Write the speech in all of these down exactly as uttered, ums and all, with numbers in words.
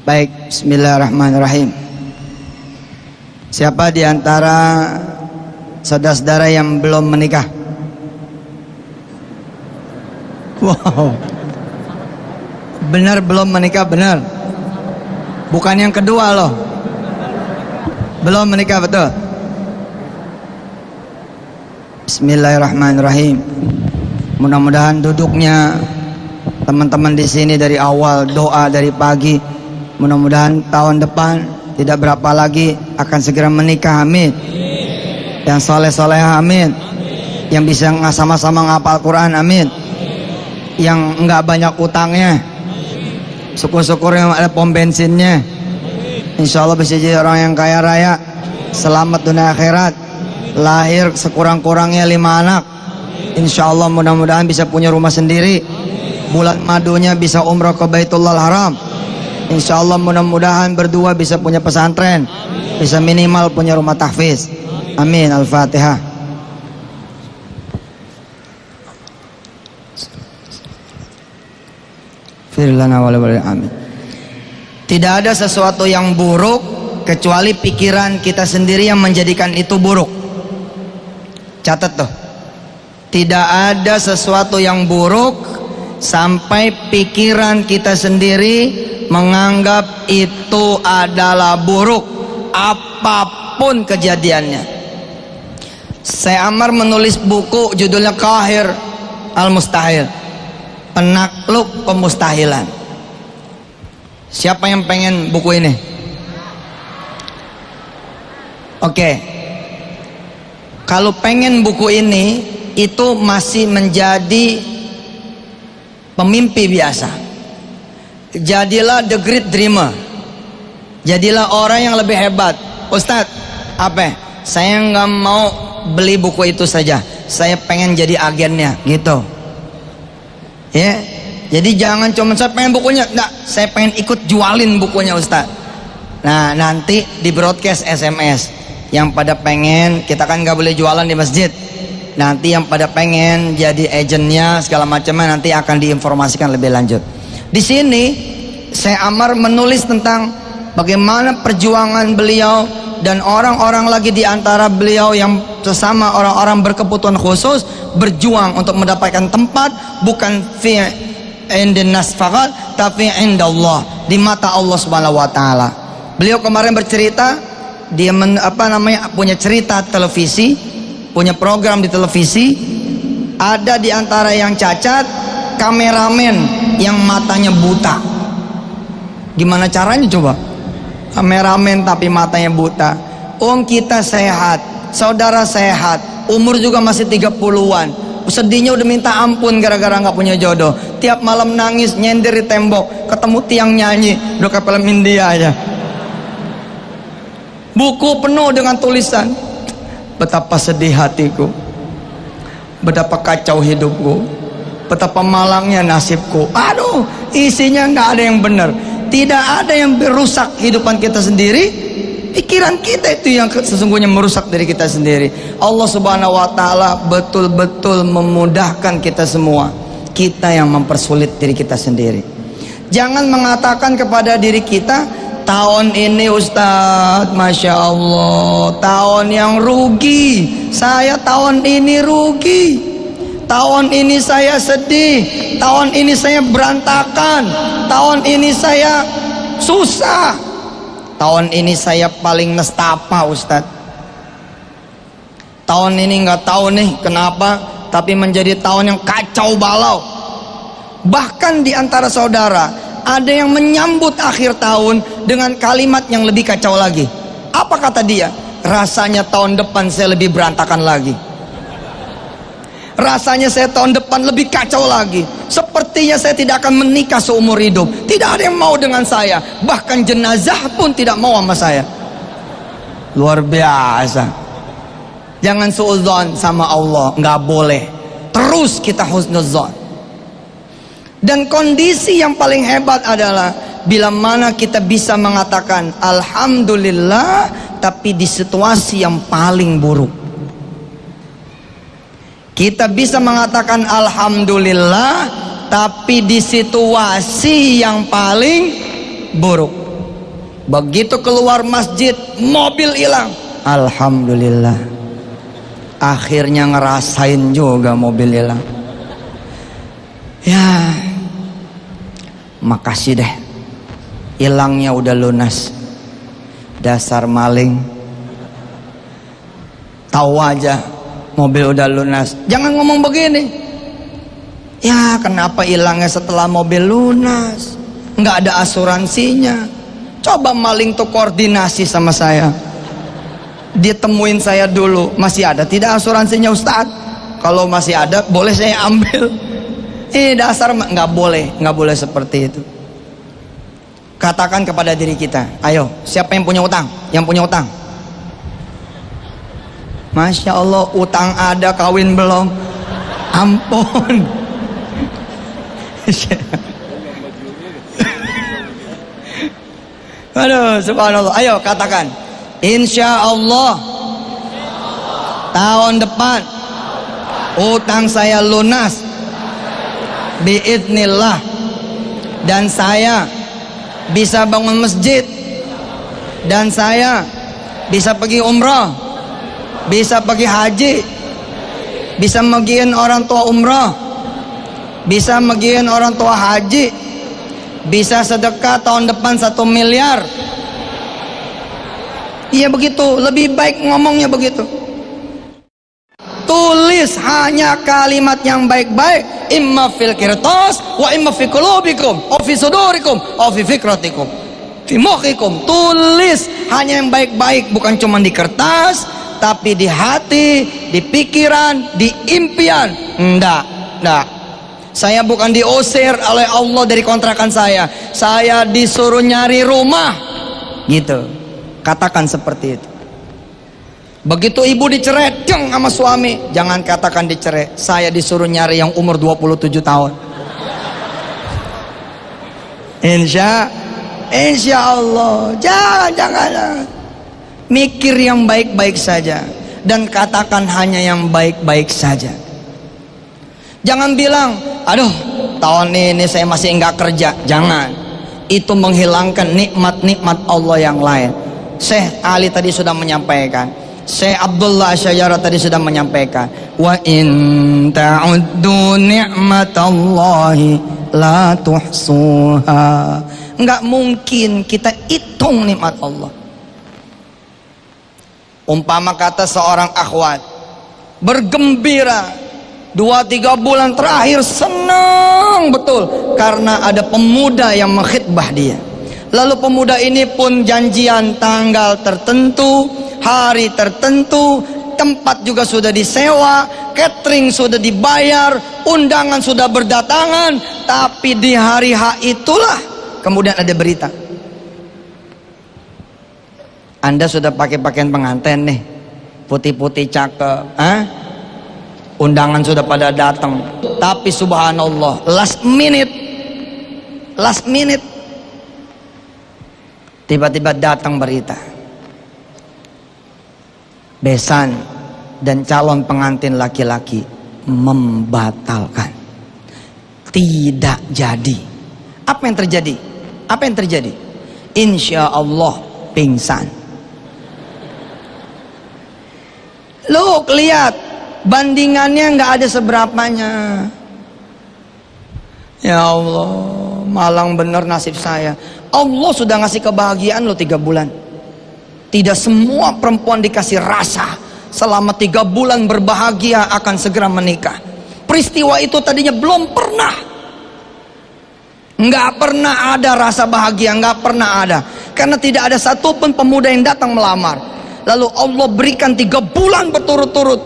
Baik, bismillahirrahmanirrahim. Siapa di antara saudara-saudara yang belum menikah? Wow. Benar belum menikah, benar. Bukan yang kedua loh. Belum menikah, betul. Bismillahirrahmanirrahim. Mudah-mudahan duduknya teman-teman di sini dari awal doa dari pagi. Mudah-mudahan tahun depan tidak berapa lagi akan segera menikah, amin. Yang soleh-soleh, amin. Yang bisa sama-sama ngapal Quran, amin. Yang enggak banyak utangnya, syukur-syukur yang ada pom bensinnya, insya Allah bisa jadi orang yang kaya raya, selamat dunia akhirat, lahir sekurang-kurangnya lima anak, insya Allah mudah-mudahan bisa punya rumah sendiri, bulan madunya bisa umroh ke Baitullahil Haram, insya Allah mudah-mudahan berdua bisa punya pesantren, bisa minimal punya rumah tahfiz, amin. Al-Fatihah. Amin. Tidak ada sesuatu yang buruk kecuali pikiran kita sendiri yang menjadikan itu buruk. Catat tuh. Tidak ada sesuatu yang buruk sampai pikiran kita sendiri menganggap itu adalah buruk, apapun kejadiannya. Saya Ammar menulis buku judulnya Qahir Al-Mustahil, penakluk pemustahilan. Siapa yang pengen buku ini? Oke. Kalau pengen buku ini, itu masih menjadi pemimpi biasa. Jadilah the great dreamer. Jadilah orang yang lebih hebat. Ustadz, apa? Saya nggak mau beli buku itu saja. Saya pengen jadi agennya, gitu. Ya, jadi jangan cuma saya pengen bukunya, enggak, saya pengen ikut jualin bukunya Ustaz. Nah, nanti di broadcast S M S yang pada pengen, kita kan nggak boleh jualan di masjid. Nanti yang pada pengen jadi agennya segala macamnya nanti akan diinformasikan lebih lanjut. Di sini saya Ammar menulis tentang bagaimana perjuangan beliau dan orang-orang lagi di antara beliau yang sesama orang-orang berkebutuhan khusus berjuang untuk mendapatkan tempat bukan fi indinnas faqat tapi indallah, di mata Allah Subhanahu wa taala. Beliau kemarin bercerita dia men, apa namanya punya cerita televisi, punya program di televisi. Ada di antara yang cacat kameramen yang matanya buta. Gimana caranya coba? Kameramen tapi matanya buta. Om kita sehat, saudara sehat, umur juga masih tiga puluhan. Sedihnya udah minta ampun gara-gara nggak punya jodoh. Tiap malam nangis nyender di tembok, ketemu tiang nyanyi, udah kayak film India aja. Buku penuh dengan tulisan, betapa sedih hatiku, betapa kacau hidupku, betapa malangnya nasibku. Aduh, isinya nggak ada yang benar. Tidak ada yang merusak kehidupan kita sendiri. Pikiran kita itu yang sesungguhnya merusak diri kita sendiri. Allah Subhanahu wa taala betul-betul memudahkan kita semua. Kita yang mempersulit diri kita sendiri. Jangan mengatakan kepada diri kita, tahun ini Ustadz, Masya Allah, tahun yang rugi. Saya tahun ini rugi. Tahun ini saya sedih, tahun ini saya berantakan, tahun ini saya susah, tahun ini saya paling nestapa Ustadz. Tahun ini nggak tahu nih kenapa, tapi menjadi tahun yang kacau balau. Bahkan di antara saudara ada yang menyambut akhir tahun dengan kalimat yang lebih kacau lagi. Apa kata dia? Rasanya tahun depan saya lebih berantakan lagi. Rasanya saya tahun depan lebih kacau lagi. Sepertinya saya tidak akan menikah seumur hidup. Tidak ada yang mau dengan saya. Bahkan jenazah pun tidak mau sama saya. Luar biasa. Jangan suudzon sama Allah, nggak boleh. Terus kita husnuzon. Dan kondisi yang paling hebat adalah bila mana kita bisa mengatakan alhamdulillah, tapi di situasi yang paling buruk. Kita bisa mengatakan alhamdulillah tapi di situasi yang paling buruk. Begitu keluar masjid, mobil hilang. Alhamdulillah, akhirnya ngerasain juga mobil hilang. Ya, makasih deh, hilangnya udah lunas. Dasar maling, tahu aja mobil udah lunas. Jangan ngomong begini. Ya, kenapa hilangnya setelah mobil lunas? Nggak ada asuransinya. Coba maling tuh koordinasi sama saya, dia temuin saya dulu, masih ada tidak asuransinya Ustadz? Kalau masih ada boleh saya ambil. Ini dasar nggak boleh, nggak boleh seperti itu. Katakan kepada diri kita, ayo, siapa yang punya utang? Yang punya utang? Masya Allah, utang ada, kawin belum? Ampun. Aduh, subhanallah. Ayo katakan, insya Allah tahun depan utang saya lunas biidznillah, dan saya bisa bangun masjid, dan saya bisa pergi umrah, bisa pergi haji, bisa megiin orang tua umrah, bisa megiin orang tua haji, bisa sedekah tahun depan satu miliar. Iya begitu, lebih baik ngomongnya begitu. Tulis hanya kalimat yang baik-baik, imma fil kirtas wa imma fi qulubikum wa fi sudurikum wa fi fikratikum fi mukhikum. Tulis hanya yang baik-baik, bukan cuma di kertas, tapi di hati, di pikiran, di impian. Enggak, enggak. Saya bukan diusir oleh Allah dari kontrakan saya, saya disuruh nyari rumah, gitu. Katakan seperti itu. Begitu ibu dicerai deng sama suami, jangan katakan dicerai, saya disuruh nyari yang umur dua puluh tujuh tahun. Insya Insya Allah, jangan, jangan, jangan. Mikir yang baik-baik saja, dan katakan hanya yang baik-baik saja. Jangan bilang, aduh tahun ini saya masih enggak kerja. Jangan, itu menghilangkan nikmat-nikmat Allah yang lain. Syekh Ali tadi sudah menyampaikan, Syekh Abdullah Asy'ari tadi sudah menyampaikan, wa in ta'uddu ni'matallahi la tuhsuha. Enggak mungkin kita hitung nikmat Allah. Umpama kata seorang akhwat bergembira, dua tiga bulan terakhir senang betul karena ada pemuda yang mengkhitbah dia. Lalu pemuda ini pun janjian tanggal tertentu, hari tertentu, tempat juga sudah disewa, catering sudah dibayar, undangan sudah berdatangan. Tapi di hari H itulah kemudian ada berita, Anda sudah pakai pakaian pengantin nih, putih-putih cakep, ah? Undangan sudah pada datang, tapi subhanallah last minute last minute tiba-tiba datang berita, besan dan calon pengantin laki-laki membatalkan, tidak jadi. Apa yang terjadi? Apa yang terjadi? Insya Allah pingsan. Lu lihat, bandingannya nggak ada seberapanya. Ya Allah, malang bener nasib saya. Allah sudah ngasih kebahagiaan lo tiga bulan. Tidak semua perempuan dikasih rasa selama tiga bulan berbahagia akan segera menikah. Peristiwa itu tadinya belum pernah, nggak pernah ada rasa bahagia, nggak pernah ada, karena tidak ada satupun pemuda yang datang melamar. Lalu Allah berikan tiga bulan berturut-turut,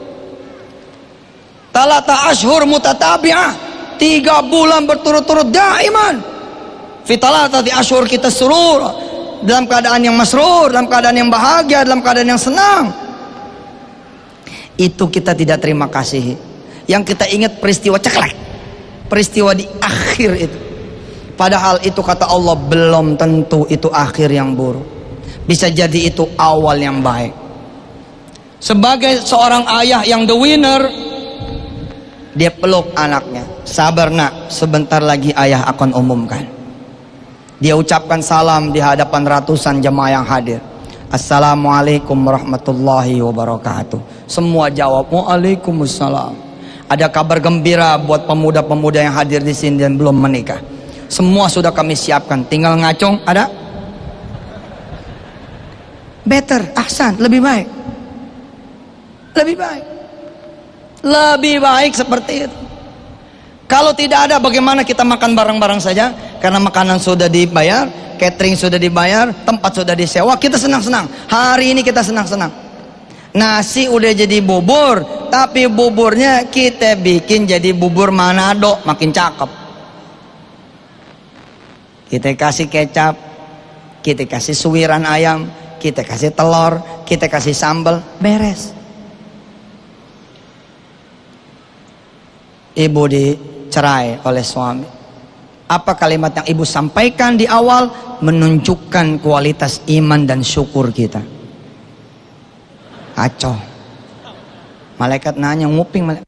talata ashur mutatabi'ah, tiga bulan berturut-turut daiman. Fitalatati ashur kita surur, dalam keadaan yang masrur, dalam keadaan yang bahagia, dalam keadaan yang senang. Itu kita tidak terima kasih. Yang kita ingat peristiwa ceklek, peristiwa di akhir itu. Padahal itu kata Allah belum tentu itu akhir yang buruk, bisa jadi itu awal yang baik. Sebagai seorang ayah yang the winner, dia peluk anaknya, sabar nak, sebentar lagi ayah akan umumkan. Dia ucapkan salam di hadapan ratusan jemaah yang hadir. Assalamualaikum warahmatullahi wabarakatuh. Semua jawab waalaikumsalam. Ada kabar gembira buat pemuda-pemuda yang hadir di sini dan belum menikah. Semua sudah kami siapkan, tinggal ngacung. Ada? Better, ahsan, lebih baik. Lebih baik. Lebih baik seperti itu. Kalau tidak ada, bagaimana kita makan bareng-bareng saja? Karena makanan sudah dibayar, catering sudah dibayar, tempat sudah disewa, kita senang-senang. Hari ini kita senang-senang. Nasi udah jadi bubur, tapi buburnya kita bikin jadi bubur Manado, makin cakep. Kita kasih kecap, kita kasih suwiran ayam, kita kasih telur, kita kasih sambal, beres. Ibu dicerai oleh suami. Apa kalimat yang ibu sampaikan di awal? Menunjukkan kualitas iman dan syukur kita. Kacau. Malaikat nanya, nguping malaikat.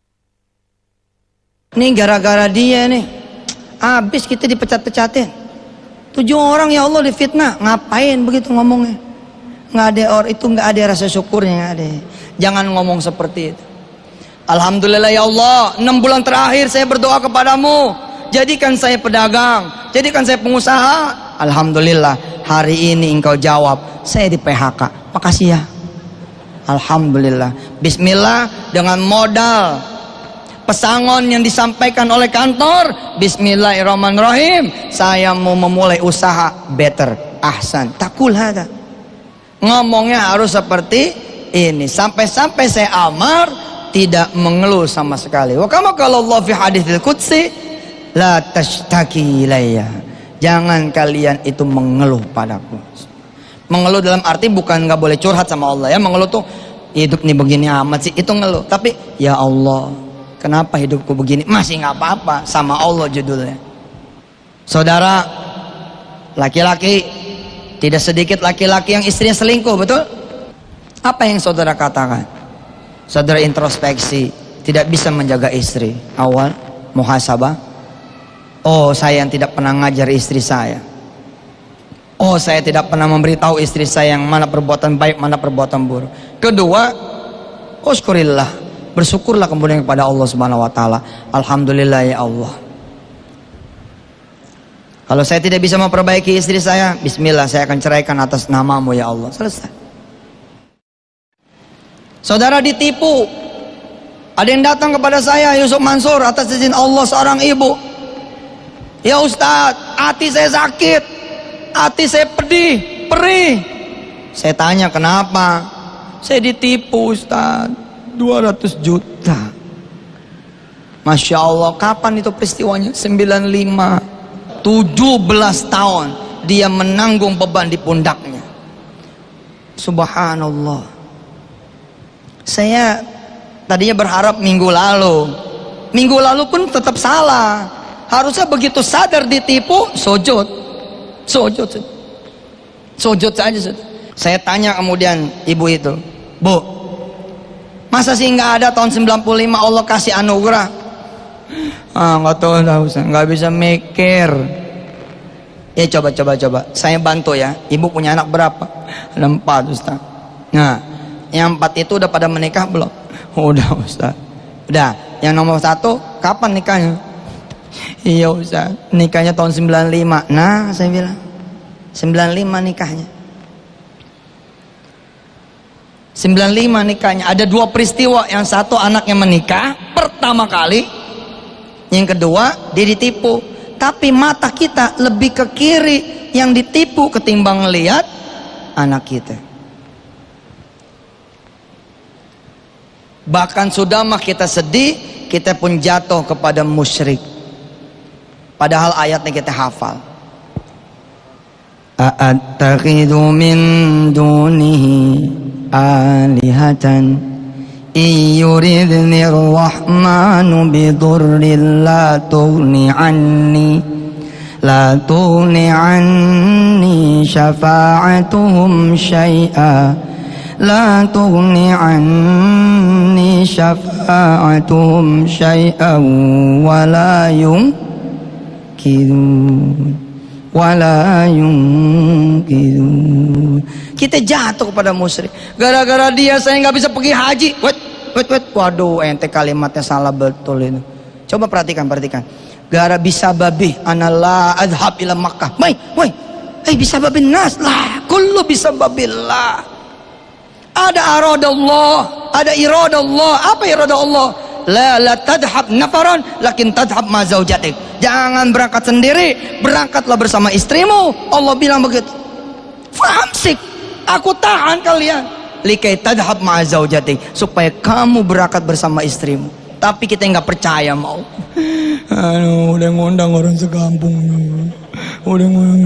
Ini gara-gara dia nih, habis kita dipecat-pecatin. Tujuh orang ya Allah difitnah. Ngapain begitu ngomongnya? Nggak ada or itu nggak ada rasa syukurnya, nggak ada. Jangan ngomong seperti itu. Alhamdulillah ya Allah, enam bulan terakhir saya berdoa kepadamu, jadikan saya pedagang, jadikan saya pengusaha. Alhamdulillah, hari ini engkau jawab, saya di P H K. Makasih ya. Alhamdulillah. Bismillah, dengan modal pesangon yang disampaikan oleh kantor, bismillahirrahmanirrahim, saya mau memulai usaha better, ahsan, takul hada. Ngomongnya harus seperti ini. Sampai-sampai saya amar, tidak mengeluh sama sekali. Wa kama qala Allah fi haditsil qudsi, la tashtaki ilayya. Jangan kalian itu mengeluh padaku. Mengeluh dalam arti bukan nggak boleh curhat sama Allah ya. Mengeluh tuh hidup nih begini amat sih, itu ngeluh. Tapi ya Allah, kenapa hidupku begini? Masih nggak apa-apa, sama Allah judulnya. Saudara, laki-laki, tidak sedikit laki-laki yang istrinya selingkuh, betul? Apa yang saudara katakan? Saudara introspeksi, tidak bisa menjaga istri. Awal muhasabah. Oh, saya yang tidak pernah ngajar istri saya. Oh, saya tidak pernah memberitahu istri saya yang mana perbuatan baik, mana perbuatan buruk. Kedua, uskurillah, bersyukurlah kemudian kepada Allah Subhanahu wa taala. Alhamdulillah ya Allah. Kalau saya tidak bisa memperbaiki istri saya, bismillah, saya akan ceraikan atas namamu ya Allah. Selesai. Saudara ditipu. Ada yang datang kepada saya, Yusuf Mansur, atas izin Allah seorang ibu. Ya Ustadz, hati saya sakit, hati saya pedih, perih. Saya tanya kenapa? Saya ditipu Ustadz, dua ratus juta. Masya Allah, kapan itu peristiwanya? sembilan puluh lima, tujuh belas tahun dia menanggung beban di pundaknya. Subhanallah. Saya tadinya berharap minggu lalu, minggu lalu pun tetap salah. Harusnya begitu sadar ditipu, sujud, sujud, sujud saja. Saya tanya kemudian ibu itu, Bu, masa sih nggak ada tahun sembilan puluh lima Allah kasih anugerah? Ah, nggak tahu, nggak bisa mikir. Ya coba, coba, coba. Saya bantu ya. Ibu punya anak berapa? Ada empat, Ustaz. Nah, yang empat itu udah pada menikah belum? Udah Ustaz. Udah. Yang nomor satu kapan nikahnya? Iya Ustaz, nikahnya tahun sembilan puluh lima. Nah saya bilang sembilan puluh lima nikahnya, sembilan puluh lima nikahnya. Ada dua peristiwa. Yang satu anaknya menikah pertama kali, yang kedua dia ditipu. Tapi mata kita lebih ke kiri, yang ditipu ketimbang lihat anak kita. Bahkan sudah mah kita sedih, kita pun jatuh kepada musyrik. Padahal ayatnya kita hafal. A'attakhidhu min dunihi alihatan iyuridni ar-rahmanu bidurrin la tughni anni la tughni anni syafa'atuhum syai'a la tughni anni syafa'atuhum syai'an wa la yung wala yunqidun. Kita jatuh kepada musyrik. Gara-gara dia saya nggak bisa pergi haji. Wait, wait, wait. Waduh, ente kalimatnya salah betul itu. Coba perhatikan, perhatikan. Gara bisa babi anallah adhab ila Makkah. Mai, woi. Eh bisa babi nas lah. Kullu bisa babillah. Ada aradallah, ada iradallah. Apa iradallah? La la tadhab nafaran lakin tadhab ma zaujatik. Jangan berangkat sendiri, berangkatlah bersama istrimu. Allah bilang begitu. Fahamsik, aku tahan kalian. Likai tadhab ma zaujatik, supaya kamu berangkat bersama istrimu. Tapi kita nggak percaya mau. Aduh, udah ngundang orang sekampung. Udah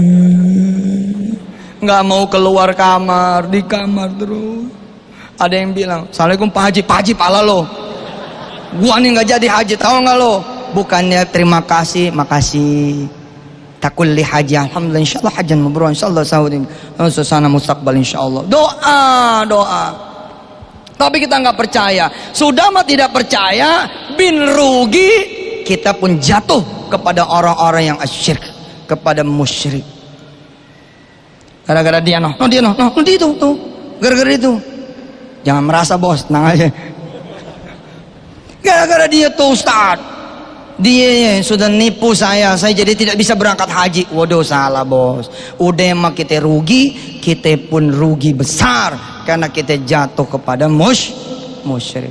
nggak mau keluar kamar, di kamar terus. Ada yang bilang, Assalamualaikum Pak Haji, Pak Haji pala lo. Gua nih nggak jadi haji, tahu nggak lo? Bukannya terima kasih, makasih. Takulli haji, alhamdulillah, insyaallah hajan mabrur, insyaallah saudin, susana mustaqbal, insyaallah. Doa, doa. Tapi kita nggak percaya. Sudah mah tidak percaya, bin rugi, kita pun jatuh kepada orang-orang yang asyirk, kepada musyrik. Gara-gara dia noh, no dia noh, no, no dia itu, tuh. Gara-gara itu. Jangan merasa bos, tenang aja. Gara-gara dia tuh Ustaz, dia sudah nipu saya, saya jadi tidak bisa berangkat haji. Waduh, salah bos. Udah mah kita rugi, kita pun rugi besar karena kita jatuh kepada mush, musyrik.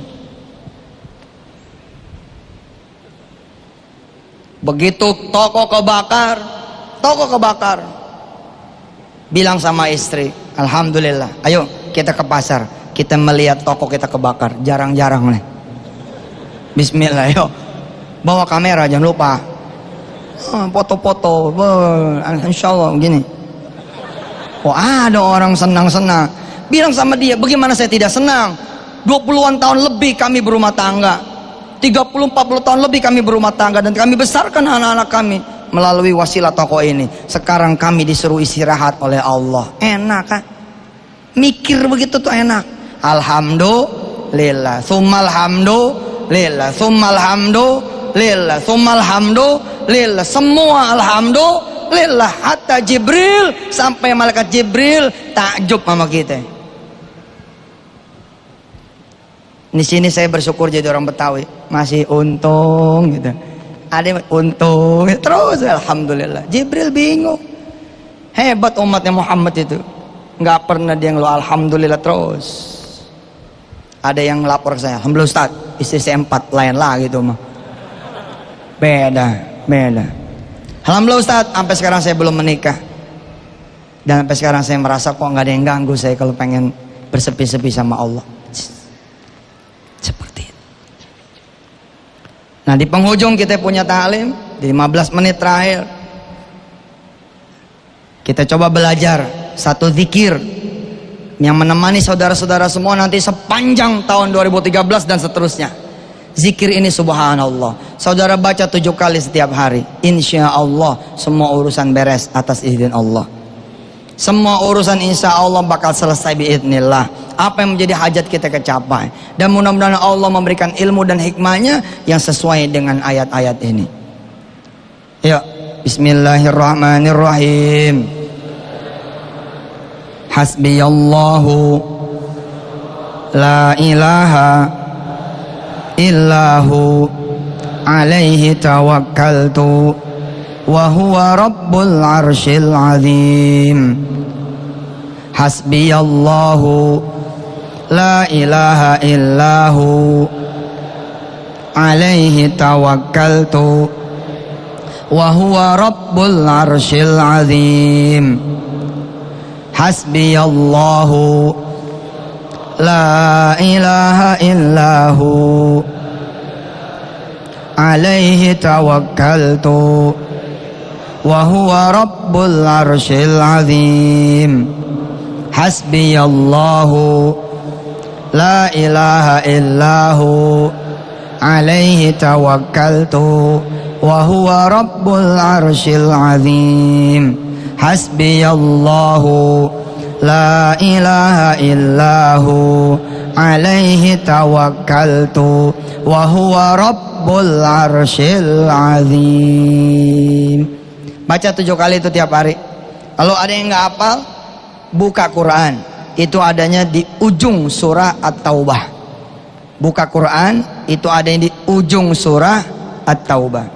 Begitu toko kebakar, toko kebakar, bilang sama istri, alhamdulillah, ayo kita ke pasar, kita melihat toko kita kebakar. Jarang-jarang nih. Bismillah, yuk. Bawa kamera, jangan lupa. Foto-foto, oh, insya Allah gini. Oh, ada orang senang-senang. Bilang sama dia, bagaimana saya tidak senang? dua puluhan tahun lebih kami berumah tangga. tiga puluh empat puluh tahun lebih kami berumah tangga. Dan kami besarkan anak-anak kami melalui wasilah toko ini. Sekarang kami disuruh istirahat oleh Allah. Enak kan? Mikir begitu tuh enak. Alhamdulillah, summal hamdulillah, summal hamdulillah, summal hamdulillah, semua alhamdulillah. Hatta Jibril, sampai malaikat Jibril takjub sama kita. Di sini saya bersyukur jadi orang Betawi, masih untung gitu. Ada untung terus, alhamdulillah. Jibril bingung, hebat umatnya Muhammad itu, nggak pernah dia ngeluh alhamdulillah terus. Ada yang lapor ke saya, alhamdulillah Ustaz, istri saya empat, lain lah gitu mah. Beda, beda. Alhamdulillah Ustaz, sampai sekarang saya belum menikah. Dan sampai sekarang saya merasa kok nggak ada yang ganggu saya kalau pengen bersepi-sepi sama Allah. Seperti itu. Nah, di penghujung kita punya ta'lim, di lima belas menit terakhir kita coba belajar satu zikir yang menemani saudara-saudara semua nanti sepanjang tahun dua ribu tiga belas dan seterusnya. Zikir ini subhanallah, saudara baca tujuh kali setiap hari, insya Allah semua urusan beres atas izin Allah. Semua urusan insya Allah bakal selesai biidznillah. Apa yang menjadi hajat kita kecapai. Dan mudah-mudahan Allah memberikan ilmu dan hikmahnya yang sesuai dengan ayat-ayat ini. Ya, bismillahirrahmanirrahim. Hasbiyallahu la ilaha illahu alaihi tawakkaltu wa huwa rabbul arshil azim. Hasbiyallahu la ilaha illahu alaihi tawakkaltu wa huwa rabbul arshil azim. Hasbiyallahu la ilaha illahu alaihi tawakkaltu wa huwa rabbul arshil azim. Hasbiyallahu la ilaha illahu alaihi tawakkaltu wa huwa rabbul arshil azim. Hasbiyallahu la ilaha illahu alaihi tawakkaltu wa huwa rabbul arshil azim. Baca tujuh kali itu tiap hari. Kalau ada yang nggak hafal, buka Quran. Itu adanya di ujung surah At-Taubah. Buka Quran, itu ada yang di ujung surah At-Taubah.